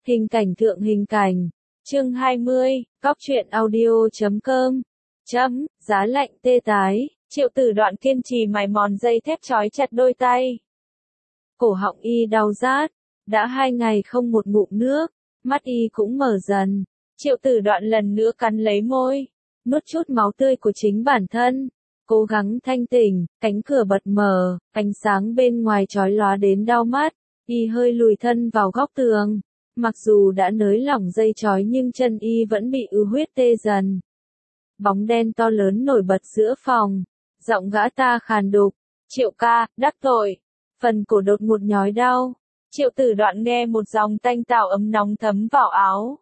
Hình cảnh thượng hình cảnh. Chương 20, Góc truyện audio.com. Giá lạnh tê tái, Triệu Tử Đoạn kiên trì mài mòn dây thép trói chặt đôi tay. Cổ họng y đau rát, đã 2 ngày không một ngụm nước, mắt y cũng mở dần. Triệu Tử Đoạn lần nữa cắn lấy môi, nuốt chút máu tươi của chính bản thân, cố gắng thanh tỉnh. Cánh cửa bật mở, ánh sáng bên ngoài chói lóa đến đau mắt, y hơi lùi thân vào góc tường. Mặc dù đã nới lỏng dây trói nhưng chân y vẫn bị ứ huyết tê dần. Bóng đen to lớn nổi bật giữa phòng, giọng gã ta khàn đục, Triệu ca, đắc tội. Phần cổ đột ngột nhói đau, Triệu Tử Đoạn nghe một dòng tanh tảo ấm nóng thấm vào áo.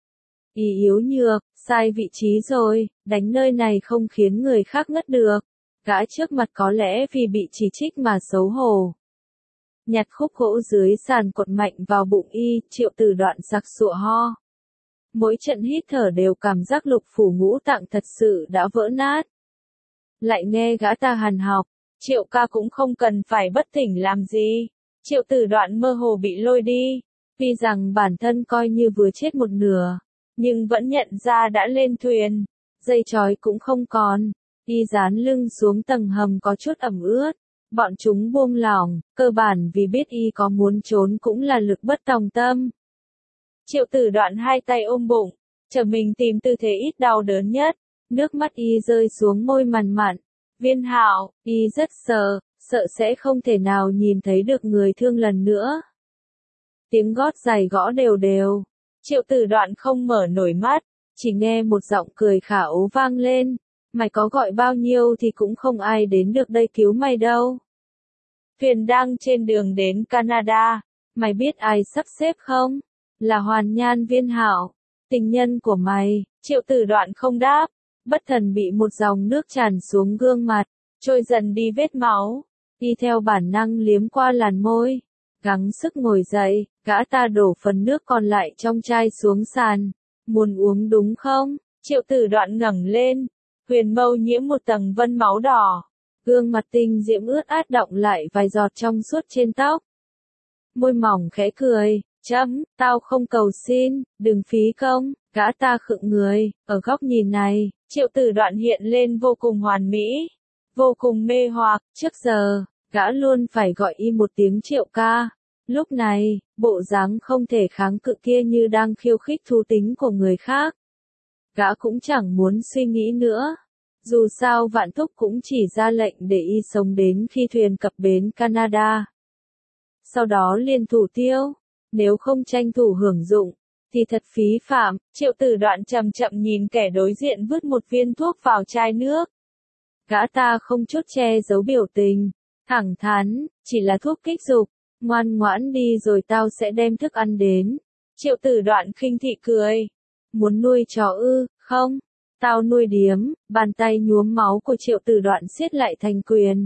Y yếu nhược, sai vị trí rồi, đánh nơi này không khiến người khác ngất được. Gã trước mặt có lẽ vì bị chỉ trích mà xấu hổ. Nhặt khúc gỗ dưới sàn cột mạnh vào bụng y, Triệu Tử Đoạn sặc sụa ho. Mỗi trận hít thở đều cảm giác lục phủ ngũ tạng thật sự đã vỡ nát. Lại nghe gã ta hằn học, Triệu ca cũng không cần phải bất tỉnh làm gì. Triệu Tử Đoạn mơ hồ bị lôi đi, tuy rằng bản thân coi như vừa chết một nửa, nhưng vẫn nhận ra đã lên thuyền, dây trói cũng không còn, y dán lưng xuống tầng hầm có chút ẩm ướt. Bọn chúng buông lỏng, cơ bản vì biết y có muốn trốn cũng là lực bất tòng tâm. Triệu Tử Đoạn hai tay ôm bụng, chờ mình tìm tư thế ít đau đớn nhất, nước mắt y rơi xuống môi mằn mặn. Viên Hạo, y rất sợ sẽ không thể nào nhìn thấy được người thương lần nữa. Tiếng gót giày gõ đều đều, Triệu Tử Đoạn không mở nổi mắt, chỉ nghe một giọng cười khả ố vang lên. Mày có gọi bao nhiêu thì cũng không ai đến được đây cứu mày đâu. Thuyền đang trên đường đến Canada, mày biết ai sắp xếp không? Là Hoàn Nhan Viên Hạo, tình nhân của mày. Triệu Tử Đoạn không đáp, bất thần bị một dòng nước tràn xuống gương mặt, trôi dần đi vết máu, đi theo bản năng liếm qua làn môi, gắng sức ngồi dậy, gã ta đổ phần nước còn lại trong chai xuống sàn. Muốn uống đúng không? Triệu Tử Đoạn ngẩng lên, huyền mâu nhiễm một tầng vân máu đỏ, gương mặt tinh diễm ướt át đọng lại vài giọt trong suốt trên tóc. Môi mỏng khẽ cười, tao không cầu xin, đừng phí công. Gã ta khựng người, ở góc nhìn này, Triệu Tử Đoạn hiện lên vô cùng hoàn mỹ, vô cùng mê hoặc. Trước giờ, gã luôn phải gọi y một tiếng Triệu ca. Lúc này, bộ dáng không thể kháng cự kia như đang khiêu khích thú tính của người khác. Gã cũng chẳng muốn suy nghĩ nữa. Dù sao Vạn Thúc cũng chỉ ra lệnh để y sống đến khi thuyền cập bến Canada. Sau đó liền thủ tiêu, nếu không tranh thủ hưởng dụng, thì thật phí phạm. Triệu Tử Đoạn chậm chậm nhìn kẻ đối diện vứt một viên thuốc vào chai nước. Gã ta không chút che giấu biểu tình, thẳng thắn, chỉ là thuốc kích dục, ngoan ngoãn đi rồi tao sẽ đem thức ăn đến. Triệu Tử Đoạn khinh thị cười, muốn nuôi chó ư? Không, tao nuôi điếm. Bàn tay nhuốm máu của Triệu Tử Đoạn siết lại thành quyền.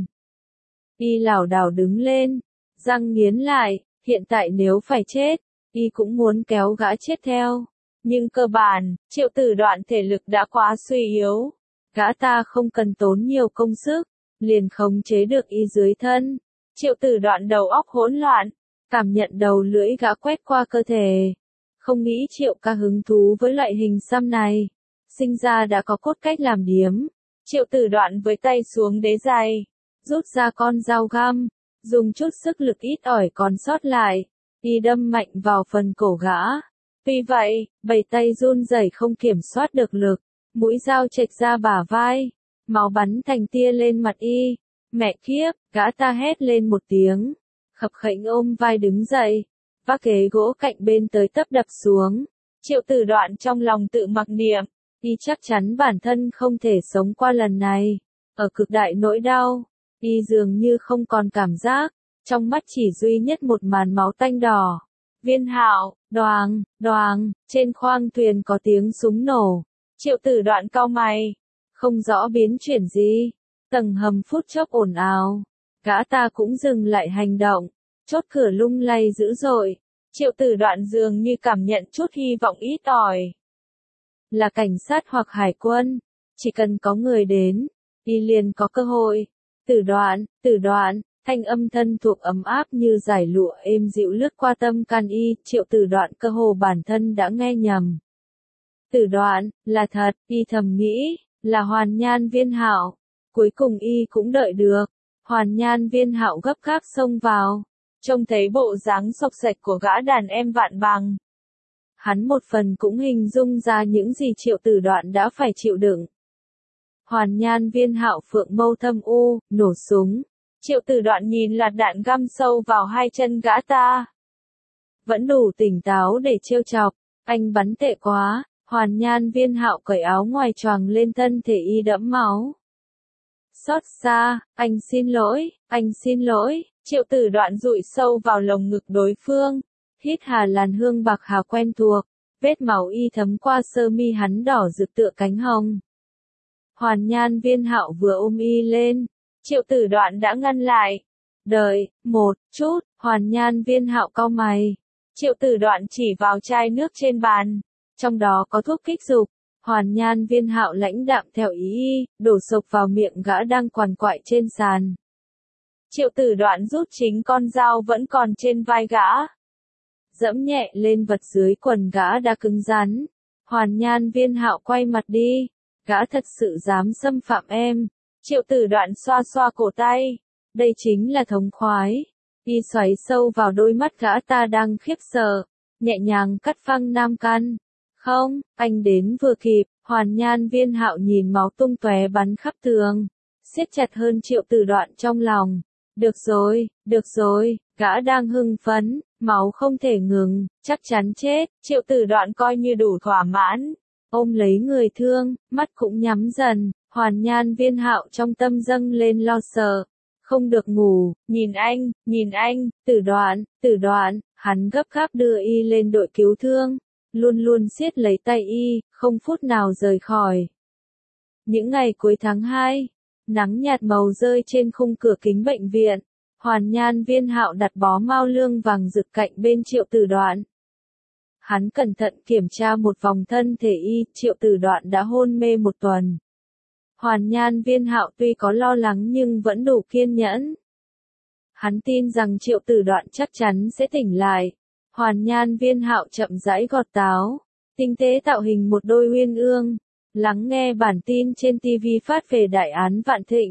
Y lảo đảo đứng lên, răng nghiến lại, hiện tại nếu phải chết, y cũng muốn kéo gã chết theo. Nhưng cơ bản, Triệu Tử Đoạn thể lực đã quá suy yếu. Gã ta không cần tốn nhiều công sức, liền khống chế được y dưới thân. Triệu Tử Đoạn đầu óc hỗn loạn, cảm nhận đầu lưỡi gã quét qua cơ thể. Không nghĩ Triệu ca hứng thú với loại hình xăm này. Sinh ra đã có cốt cách làm điếm. Triệu Tử Đoạn với tay xuống đế giày, rút ra con dao găm, dùng chút sức lực ít ỏi còn sót lại, y đâm mạnh vào phần cổ gã. Tuy vậy, bảy tay run rẩy không kiểm soát được lực, mũi dao chệch ra bả vai, máu bắn thành tia lên mặt y. Mẹ kiếp, gã ta hét lên một tiếng, khập khệnh ôm vai đứng dậy, vác ghế gỗ cạnh bên tới tấp đập xuống. Triệu Tử Đoạn trong lòng tự mặc niệm, y chắc chắn bản thân không thể sống qua lần này. Ở cực đại nỗi đau, y dường như không còn cảm giác, trong mắt chỉ duy nhất một màn máu tanh đỏ. Viên Hạo, đoàng, đoàng, trên khoang thuyền có tiếng súng nổ. Triệu Tử Đoạn cau mày, không rõ biến chuyển gì. Tầng hầm phút chốc ồn ào, gã ta cũng dừng lại hành động, chốt cửa lung lay dữ dội. Triệu Tử Đoạn dường như cảm nhận chút hy vọng ít ỏi. Là cảnh sát hoặc hải quân, chỉ cần có người đến, y liền có cơ hội. Tử Đoạn, Thanh âm thân thuộc ấm áp như dải lụa êm dịu lướt qua tâm can y, Triệu Tử Đoạn cơ hồ bản thân đã nghe nhầm. Tử Đoạn, là thật, y thầm nghĩ, là Hoàn Nhan Viên Hạo. Cuối cùng y cũng đợi được. Hoàn Nhan Viên Hạo gấp gáp xông vào, trông thấy bộ dáng xộc xệch của gã đàn em Vạn Bằng. Hắn một phần cũng hình dung ra những gì Triệu Tử Đoạn đã phải chịu đựng. Hoàn Nhan Viên Hạo phượng mâu thâm u, nổ súng. Triệu Tử Đoạn nhìn lạt đạn găm sâu vào hai chân gã ta. Vẫn đủ tỉnh táo để trêu chọc, anh bắn tệ quá. Hoàn Nhan Viên Hạo cởi áo ngoài choàng lên thân thể y đẫm máu. Xót xa, anh xin lỗi, Triệu Tử Đoạn dụi sâu vào lồng ngực đối phương, hít hà làn hương bạc hà quen thuộc, vết máu y thấm qua sơ mi hắn đỏ rực tựa cánh hồng. Hoàn Nhan Viên Hạo vừa ôm y lên, Triệu Tử Đoạn đã ngăn lại. Đợi, một chút, Hoàn Nhan Viên Hạo cau mày. Triệu Tử Đoạn chỉ vào chai nước trên bàn, trong đó có thuốc kích dục. Hoàn Nhan Viên Hạo lãnh đạm theo ý y, đổ sộc vào miệng gã đang quằn quại trên sàn. Triệu Tử Đoạn rút chính con dao vẫn còn trên vai gã. Dẫm nhẹ lên vật dưới quần gã đã cứng rắn. Hoàn Nhan Viên Hạo quay mặt đi. Gã thật sự dám xâm phạm em. Triệu Tử Đoạn xoa xoa cổ tay. Đây chính là thống khoái. Y xoáy sâu vào đôi mắt gã ta đang khiếp sợ. Nhẹ nhàng cắt phăng nam căn. Không, anh đến vừa kịp. Hoàn Nhan Viên Hạo nhìn máu tung tóe bắn khắp tường. Siết chặt hơn Triệu Tử Đoạn trong lòng. Được rồi, gã đang hưng phấn, máu không thể ngừng, chắc chắn chết. Triệu Tử Đoạn coi như đủ thỏa mãn. Ôm lấy người thương, mắt cũng nhắm dần. Hoàn Nhan Viên Hạo trong tâm dâng lên lo sợ. Không được ngủ, nhìn anh, Tử Đoạn, hắn gấp gáp đưa y lên đội cứu thương. Luôn luôn siết lấy tay y, không phút nào rời khỏi. Những ngày cuối tháng 2, nắng nhạt màu rơi trên khung cửa kính bệnh viện. Hoàn Nhan Viên Hạo đặt bó mao lương vàng rực cạnh bên Triệu Tử Đoạn. Hắn cẩn thận kiểm tra một vòng thân thể y, Triệu Tử Đoạn đã hôn mê một tuần. Hoàn Nhan Viên Hạo tuy có lo lắng nhưng vẫn đủ kiên nhẫn. Hắn tin rằng Triệu Tử Đoạn chắc chắn sẽ tỉnh lại. Hoàn Nhan Viên Hạo chậm rãi gọt táo, tinh tế tạo hình một đôi uyên ương. Lắng nghe bản tin trên TV phát về đại án Vạn Thịnh.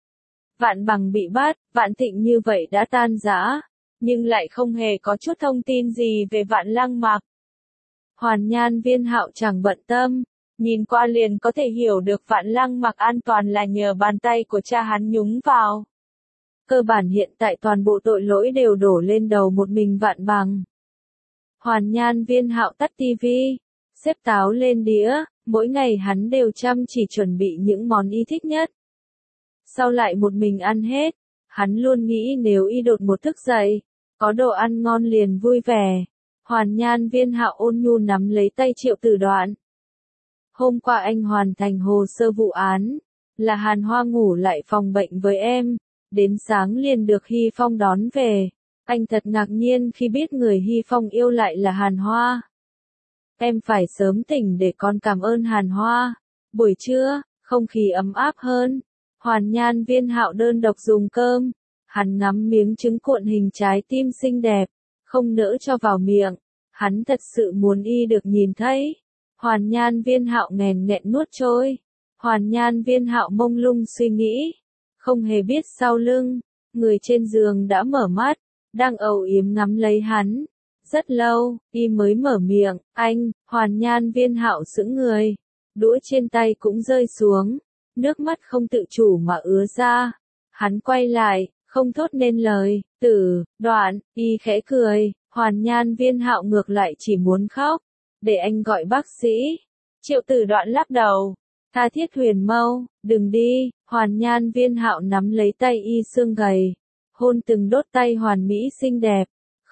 Vạn Bằng bị bắt, Vạn Thịnh như vậy đã tan rã, nhưng lại không hề có chút thông tin gì về Vạn Lăng Mặc. Hoàn Nhan Viên Hạo chẳng bận tâm, nhìn qua liền có thể hiểu được Vạn Lăng Mặc an toàn là nhờ bàn tay của cha hắn nhúng vào. Cơ bản hiện tại toàn bộ tội lỗi đều đổ lên đầu một mình Vạn Bằng. Hoàn Nhan Viên Hạo tắt TV, xếp táo lên đĩa, mỗi ngày hắn đều chăm chỉ chuẩn bị những món y thích nhất. Sau lại một mình ăn hết, hắn luôn nghĩ nếu y đột một thức dậy, có đồ ăn ngon liền vui vẻ. Hoàn Nhan Viên Hạo ôn nhu nắm lấy tay Triệu Tử Đoạn. Hôm qua anh hoàn thành hồ sơ vụ án, là Hàn Hoa ngủ lại phòng bệnh với em, đến sáng liền được Hy Phong đón về. Anh thật ngạc nhiên khi biết người Hy Phong yêu lại là Hàn Hoa. Em phải sớm tỉnh để con cảm ơn Hàn Hoa. Buổi trưa, không khí ấm áp hơn. Hoàn Nhan Viên Hạo đơn độc dùng cơm. Hắn ngắm miếng trứng cuộn hình trái tim xinh đẹp, không nỡ cho vào miệng. Hắn thật sự muốn y được nhìn thấy. Hoàn Nhan Viên Hạo nghẹn nghẹn nuốt trôi. Hoàn Nhan Viên Hạo mông lung suy nghĩ. Không hề biết sau lưng, người trên giường đã mở mắt, đang âu yếm ngắm lấy hắn. Rất lâu, y mới mở miệng, anh. Hoàn Nhan Viên Hạo sững người. Đũa trên tay cũng rơi xuống. Nước mắt không tự chủ mà ứa ra. Hắn quay lại, không thốt nên lời. Tử Đoạn, y khẽ cười. Hoàn Nhan Viên Hạo ngược lại chỉ muốn khóc. Để anh gọi bác sĩ. Triệu Tử Đoạn lắc đầu. Tha thiết huyền mâu, đừng đi. Hoàn Nhan Viên Hạo nắm lấy tay y xương gầy. Hôn từng đốt tay hoàn mỹ xinh đẹp.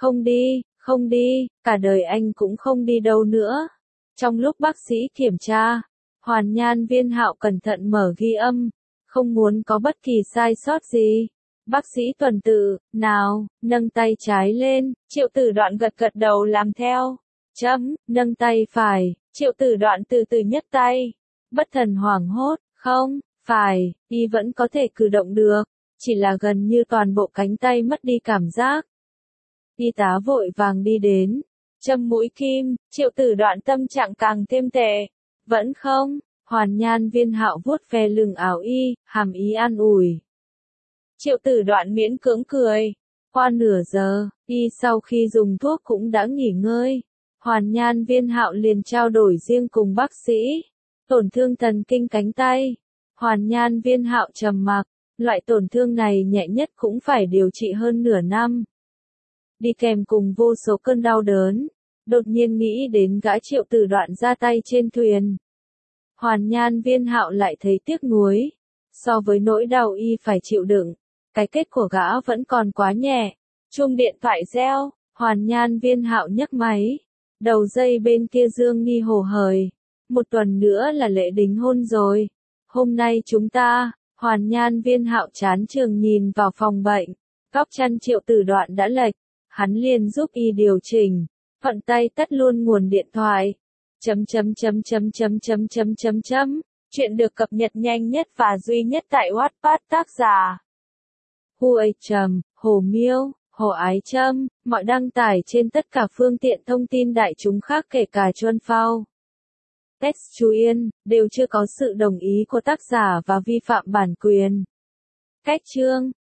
Không đi, cả đời anh cũng không đi đâu nữa. Trong lúc bác sĩ kiểm tra, Hoàn Nhan Viên Hạo cẩn thận mở ghi âm, không muốn có bất kỳ sai sót gì. Bác sĩ tuần tự, nào, nâng tay trái lên, Triệu Tử Đoạn gật gật đầu làm theo. Nâng tay phải, Triệu Tử Đoạn từ từ nhấc tay. Bất thần hoảng hốt, không, phải, y vẫn có thể cử động được. chỉ là gần như toàn bộ cánh tay mất đi cảm giác. Y tá vội vàng đi đến, châm mũi kim, Triệu Tử Đoạn tâm trạng càng thêm tệ. Vẫn không, Hoàn Nhan Viên Hạo vuốt ve lưng áo y, hàm ý an ủi. Triệu Tử Đoạn miễn cưỡng cười. Qua nửa giờ, y sau khi dùng thuốc cũng đã nghỉ ngơi. Hoàn Nhan Viên Hạo liền trao đổi riêng cùng bác sĩ. Tổn thương thần kinh cánh tay. Hoàn Nhan Viên Hạo trầm mặc, loại tổn thương này nhẹ nhất cũng phải điều trị hơn nửa năm. Đi kèm cùng vô số cơn đau đớn. Đột nhiên nghĩ đến gã Triệu Tử Đoạn ra tay trên thuyền. Hoàn Nhan Viên Hạo lại thấy tiếc nuối. So với nỗi đau y phải chịu đựng, cái kết của gã vẫn còn quá nhẹ. Chuông điện thoại reo, Hoàn Nhan Viên Hạo nhấc máy. Đầu dây bên kia Dương Nghi hồ hởi. Một tuần nữa là lễ đính hôn rồi. Hôm nay chúng ta, Hoàn Nhan Viên Hạo chán chường nhìn vào phòng bệnh. Góc chăn Triệu Tử Đoạn đã lệch. Hắn liền giúp y điều chỉnh. Thuận tay tắt luôn nguồn điện thoại. Chuyện được cập nhật nhanh nhất và duy nhất tại Wattpad tác giả. Hồ Miêu, Hồ Ái Trâm, mọi đăng tải trên tất cả phương tiện thông tin đại chúng khác kể cả Chuan Phao. Text chú Yên, đều chưa có sự đồng ý của tác giả và vi phạm bản quyền. Cách chương